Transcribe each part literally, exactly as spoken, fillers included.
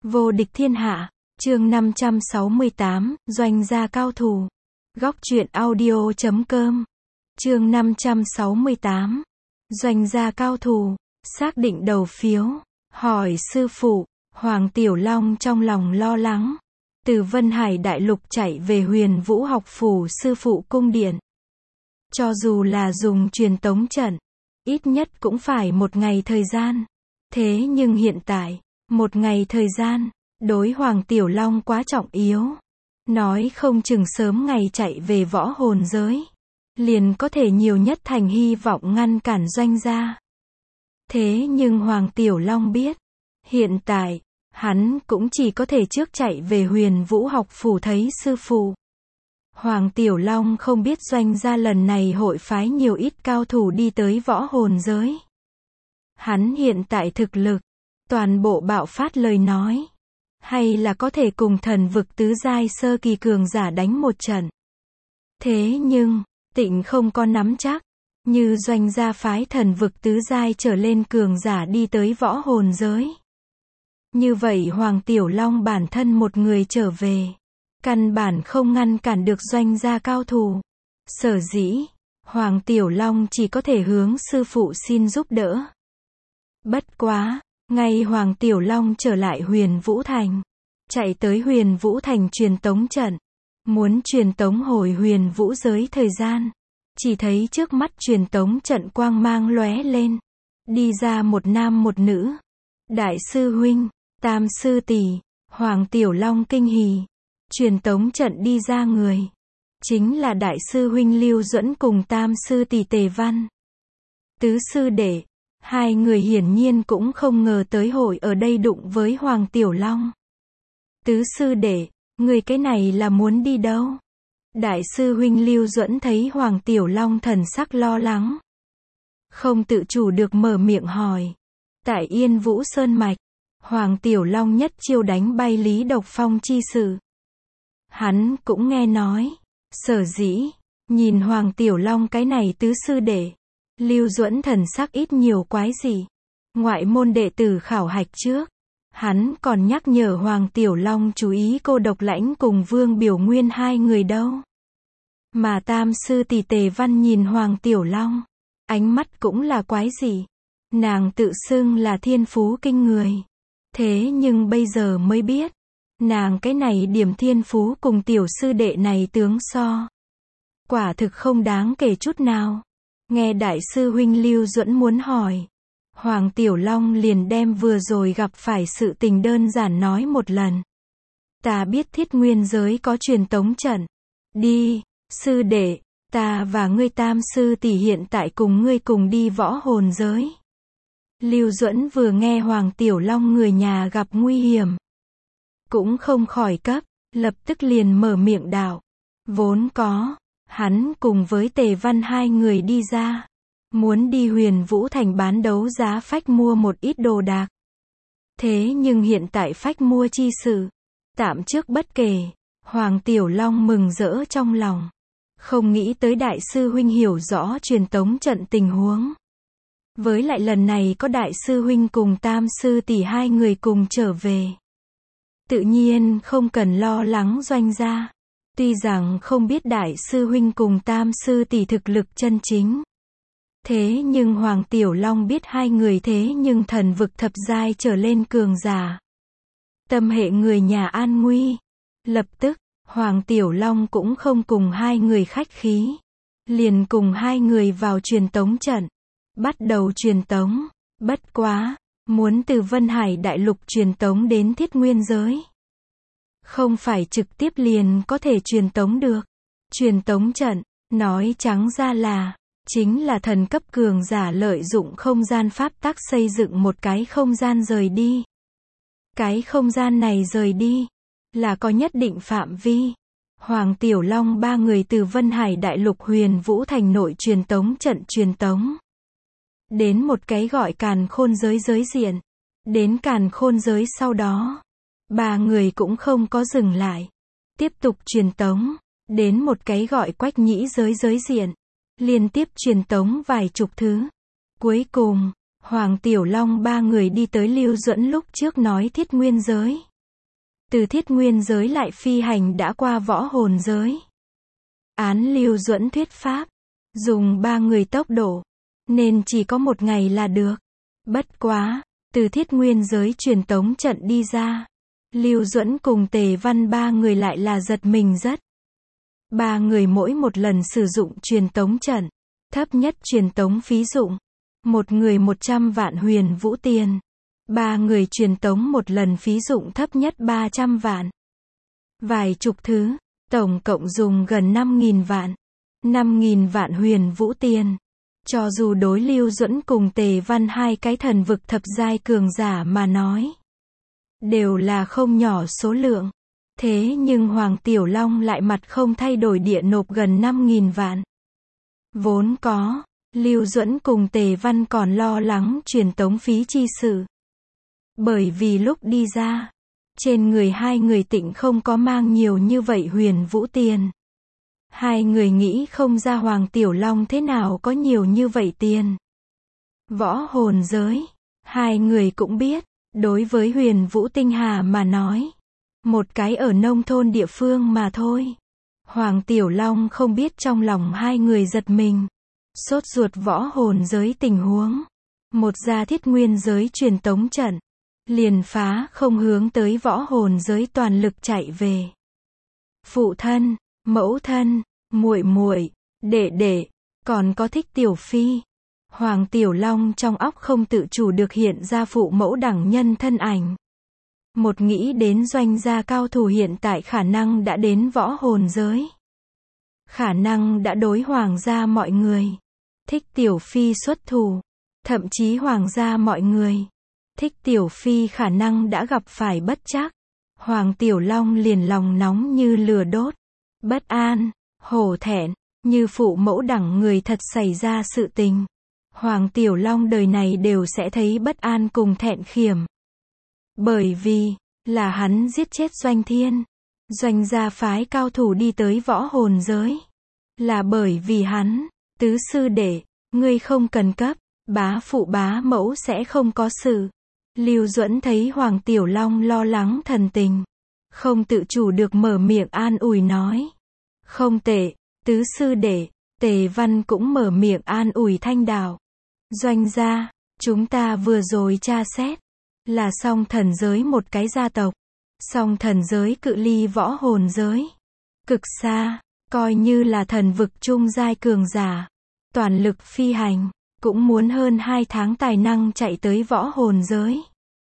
Vô địch thiên hạ, chương năm trăm sáu mươi tám, doanh gia cao thủ. Góc truyện audio chấm com. Chương năm trăm sáu mươi tám, doanh gia cao thủ, xác định đầu phiếu, hỏi sư phụ, Hoàng Tiểu Long trong lòng lo lắng. Từ Vân Hải Đại Lục chạy về Huyền Vũ học phủ sư phụ cung điện. Cho dù là dùng truyền tống trận, ít nhất cũng phải một ngày thời gian. Thế nhưng hiện tại, một ngày thời gian, đối Hoàng Tiểu Long quá trọng yếu. Nói không chừng sớm ngày chạy về võ hồn giới, liền có thể nhiều nhất thành hy vọng ngăn cản doanh gia. Thế nhưng Hoàng Tiểu Long biết, hiện tại, hắn cũng chỉ có thể trước chạy về Huyền Vũ học phủ thấy sư phụ. Hoàng Tiểu Long không biết doanh gia lần này hội phái nhiều ít cao thủ đi tới võ hồn giới. Hắn hiện tại thực lực, toàn bộ bạo phát lời nói, hay là có thể cùng thần vực tứ giai sơ kỳ cường giả đánh một trận. Thế nhưng, Tịnh không có nắm chắc, như doanh gia phái thần vực tứ giai trở lên cường giả đi tới võ hồn giới. Như vậy Hoàng Tiểu Long bản thân một người trở về, căn bản không ngăn cản được doanh gia cao thủ. Sở dĩ, Hoàng Tiểu Long chỉ có thể hướng sư phụ xin giúp đỡ. Bất quá, ngay Hoàng Tiểu Long trở lại Huyền Vũ Thành, chạy tới Huyền Vũ Thành truyền tống trận, muốn truyền tống hồi Huyền Vũ giới thời gian, chỉ thấy trước mắt truyền tống trận quang mang lóe lên, đi ra một nam một nữ. Đại sư huynh, tam sư tỷ. Hoàng Tiểu Long kinh hỉ, truyền tống trận đi ra người, chính là đại sư huynh Lưu Duẫn cùng tam sư tỷ Tề Văn. Tứ sư đệ, hai người hiển nhiên cũng không ngờ tới hội ở đây đụng với Hoàng Tiểu Long. Tứ sư đệ, người cái này là muốn đi đâu? Đại sư huynh Lưu Duẫn thấy Hoàng Tiểu Long thần sắc lo lắng, không tự chủ được mở miệng hỏi. Tại Yên Vũ Sơn Mạch, Hoàng Tiểu Long nhất chiêu đánh bay Lý Độc Phong chi sự. Hắn cũng nghe nói, sở dĩ, nhìn Hoàng Tiểu Long cái này tứ sư đệ, Lưu Duẫn thần sắc ít nhiều quái gì. Ngoại môn đệ tử khảo hạch trước, hắn còn nhắc nhở Hoàng Tiểu Long chú ý Cô Độc Lãnh cùng Vương Biểu Nguyên hai người đâu. Mà tam sư tỷ Tề Văn nhìn Hoàng Tiểu Long, ánh mắt cũng là quái gì. Nàng tự xưng là thiên phú kinh người. Thế nhưng bây giờ mới biết, nàng cái này điểm thiên phú cùng tiểu sư đệ này tướng so, quả thực không đáng kể chút nào. Nghe đại sư huynh Lưu Duẫn muốn hỏi, Hoàng Tiểu Long liền đem vừa rồi gặp phải sự tình đơn giản nói một lần. Ta biết Thiết Nguyên giới có truyền tống trận. Đi, sư đệ, ta và ngươi tam sư tỷ hiện tại cùng ngươi cùng đi võ hồn giới. Lưu Duẫn vừa nghe Hoàng Tiểu Long người nhà gặp nguy hiểm, cũng không khỏi cấp, lập tức liền mở miệng đạo. Vốn có, hắn cùng với Tề Văn hai người đi ra, muốn đi Huyền Vũ Thành bán đấu giá phách mua một ít đồ đạc. Thế nhưng hiện tại phách mua chi sự, tạm trước bất kể. Hoàng Tiểu Long mừng rỡ trong lòng, không nghĩ tới đại sư huynh hiểu rõ truyền tống trận tình huống. Với lại lần này có đại sư huynh cùng tam sư tỷ hai người cùng trở về, tự nhiên không cần lo lắng doanh gia. Tuy rằng không biết đại sư huynh cùng tam sư tỷ thực lực chân chính, thế nhưng Hoàng Tiểu Long biết hai người thế nhưng thần vực thập giai trở lên cường giả. Tâm hệ người nhà an nguy. Lập tức, Hoàng Tiểu Long cũng không cùng hai người khách khí, liền cùng hai người vào truyền tống trận, bắt đầu truyền tống. Bất quá, muốn từ Vân Hải Đại Lục truyền tống đến Thiết Nguyên giới, không phải trực tiếp liền có thể truyền tống được. Truyền tống trận, nói trắng ra là, chính là thần cấp cường giả lợi dụng không gian pháp tắc xây dựng một cái không gian rời đi. Cái không gian này rời đi, là có nhất định phạm vi. Hoàng Tiểu Long ba người từ Vân Hải Đại Lục Huyền Vũ Thành nội truyền tống trận truyền tống đến một cái gọi Càn Khôn giới giới diện. Đến Càn Khôn giới sau đó, ba người cũng không có dừng lại, tiếp tục truyền tống đến một cái gọi Quách Nhĩ giới giới diện, liên tiếp truyền tống vài chục thứ. Cuối cùng, Hoàng Tiểu Long ba người đi tới Lưu Duẫn lúc trước nói Thiết Nguyên giới. từ thiết nguyên giới lại phi hành đã qua võ hồn giới. Án Lưu Duẫn thuyết pháp, dùng ba người tốc độ, nên chỉ có một ngày là được. Bất quá, từ thiết nguyên giới truyền tống trận đi ra, Lưu Duẫn cùng Tề Văn ba người lại là giật mình rất. Ba người mỗi một lần sử dụng truyền tống trận, thấp nhất truyền tống phí dụng, một người một trăm vạn huyền vũ tiền. Ba người truyền tống một lần phí dụng thấp nhất ba trăm vạn. Vài chục thứ, tổng cộng dùng gần năm nghìn vạn. năm nghìn vạn huyền vũ tiền. Cho dù đối Lưu Duẫn cùng Tề Văn hai cái thần vực thập giai cường giả mà nói, đều là không nhỏ số lượng. Thế nhưng Hoàng Tiểu Long lại mặt không thay đổi địa nộp gần năm nghìn vạn. Vốn có, Lưu Duẫn cùng Tề Văn còn lo lắng truyền tống phí chi sự. Bởi vì lúc đi ra, trên người hai người tịnh không có mang nhiều như vậy huyền vũ tiền. Hai người nghĩ không ra Hoàng Tiểu Long thế nào có nhiều như vậy tiền. Võ hồn giới, hai người cũng biết, đối với huyền vũ tinh hà mà nói, một cái ở nông thôn địa phương mà thôi. Hoàng Tiểu Long không biết trong lòng hai người giật mình, sốt ruột võ hồn giới tình huống. Một gia thiết nguyên giới truyền tống trận, liền phá không hướng tới võ hồn giới toàn lực chạy về. Phụ thân, mẫu thân, muội muội, đệ đệ, còn có Thích Tiểu Phi. Hoàng Tiểu Long trong óc không tự chủ được hiện ra phụ mẫu đẳng nhân thân ảnh. Một nghĩ đến Doanh gia cao thủ hiện tại khả năng đã đến võ hồn giới. Khả năng đã đối Hoàng gia mọi người. Thích Tiểu Phi xuất thủ. Thậm chí Hoàng gia mọi người. Thích Tiểu Phi khả năng đã gặp phải bất trắc. Hoàng Tiểu Long liền lòng nóng như lửa đốt. Bất an, hổ thẹn, như phụ mẫu đẳng người thật xảy ra sự tình. Hoàng Tiểu Long đời này đều sẽ thấy bất an cùng thẹn khiểm. Bởi vì, là hắn giết chết Doanh Thiên. Doanh gia phái cao thủ đi tới võ hồn giới. Là bởi vì hắn, tứ sư đệ, ngươi không cần cấp, bá phụ bá mẫu sẽ không có sự. Lưu Duẫn thấy Hoàng Tiểu Long lo lắng thần tình, không tự chủ được mở miệng an ủi nói. Không tệ, tứ sư đệ. Tề Văn cũng mở miệng an ủi thanh đạo. Doanh gia, chúng ta vừa rồi tra xét, là song thần giới một cái gia tộc. Song thần giới cự ly võ hồn giới cực xa, coi như là thần vực trung giai cường giả, toàn lực phi hành, cũng muốn hơn hai tháng tài năng chạy tới võ hồn giới.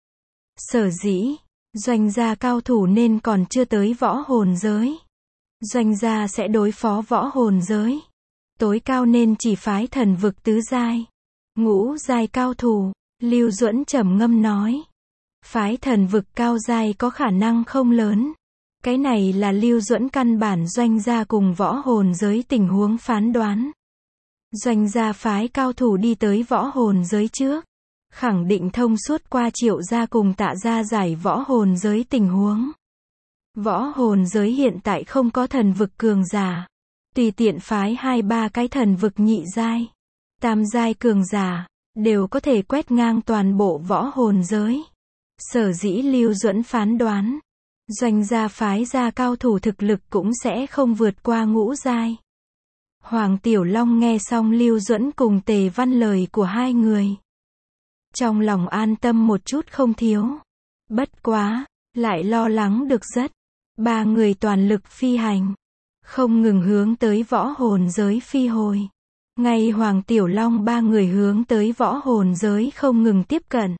Sở dĩ, Doanh gia cao thủ nên còn chưa tới võ hồn giới. Doanh gia sẽ đối phó võ hồn giới. Tối cao nên chỉ phái thần vực tứ giai, ngũ giai cao thủ. Lưu Duẫn trầm ngâm nói. Phái thần vực cao giai có khả năng không lớn. Cái này là Lưu Duẫn căn bản Doanh gia cùng võ hồn giới tình huống phán đoán. Doanh gia phái cao thủ đi tới võ hồn giới trước, khẳng định thông suốt qua Triệu gia cùng Tạ gia giải võ hồn giới tình huống. Võ hồn giới hiện tại không có thần vực cường giả. Tùy tiện phái hai ba cái thần vực nhị giai, tam giai cường giả, đều có thể quét ngang toàn bộ võ hồn giới. Sở dĩ Lưu Duẫn phán đoán, Doanh gia phái gia cao thủ thực lực cũng sẽ không vượt qua ngũ giai. Hoàng Tiểu Long nghe xong Lưu Duẫn cùng Tề Văn lời của hai người, trong lòng an tâm một chút không thiếu. Bất quá, lại lo lắng được rất. Ba người toàn lực phi hành, không ngừng hướng tới võ hồn giới phi hồi. Ngay Hoàng Tiểu Long ba người hướng tới võ hồn giới không ngừng tiếp cận.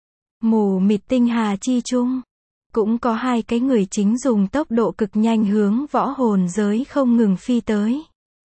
Mù mịt tinh hà chi chung, cũng có hai cái người chính dùng tốc độ cực nhanh hướng võ hồn giới không ngừng phi tới.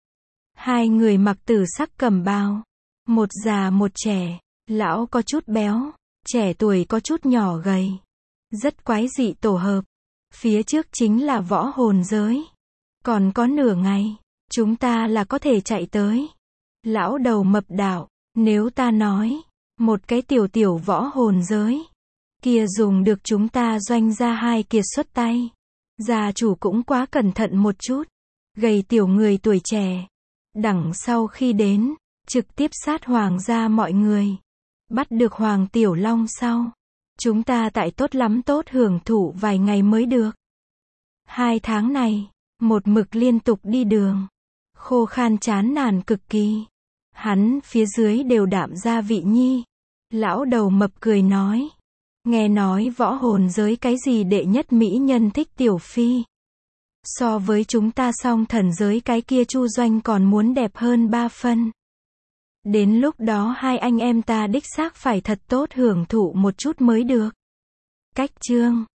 Hai người mặc tử sắc cẩm bào, một già một trẻ, lão có chút béo, trẻ tuổi có chút nhỏ gầy. Rất quái dị tổ hợp. Phía trước chính là võ hồn giới. Còn có nửa ngày, chúng ta là có thể chạy tới. Lão đầu mập đạo, nếu ta nói, một cái tiểu tiểu võ hồn giới, kia dùng được chúng ta Doanh gia hai kiệt xuất tay. Gia chủ cũng quá cẩn thận một chút. Gầy tiểu người tuổi trẻ, đằng sau khi đến, trực tiếp sát Hoàng gia mọi người. Bắt được Hoàng Tiểu Long sau, Chúng ta tại tốt lắm tốt hưởng thụ vài ngày mới được. Hai tháng này, một mực liên tục đi đường. Khô khan chán nản cực kỳ. Hắn phía dưới đều đạm gia vị nhi. Lão đầu mập cười nói. Nghe nói võ hồn giới cái gì đệ nhất mỹ nhân thích tiểu phi. So với chúng ta song thần giới cái kia Chu Doanh còn muốn đẹp hơn ba phân. Đến lúc đó hai anh em ta đích xác phải thật tốt hưởng thụ một chút mới được. Cách chương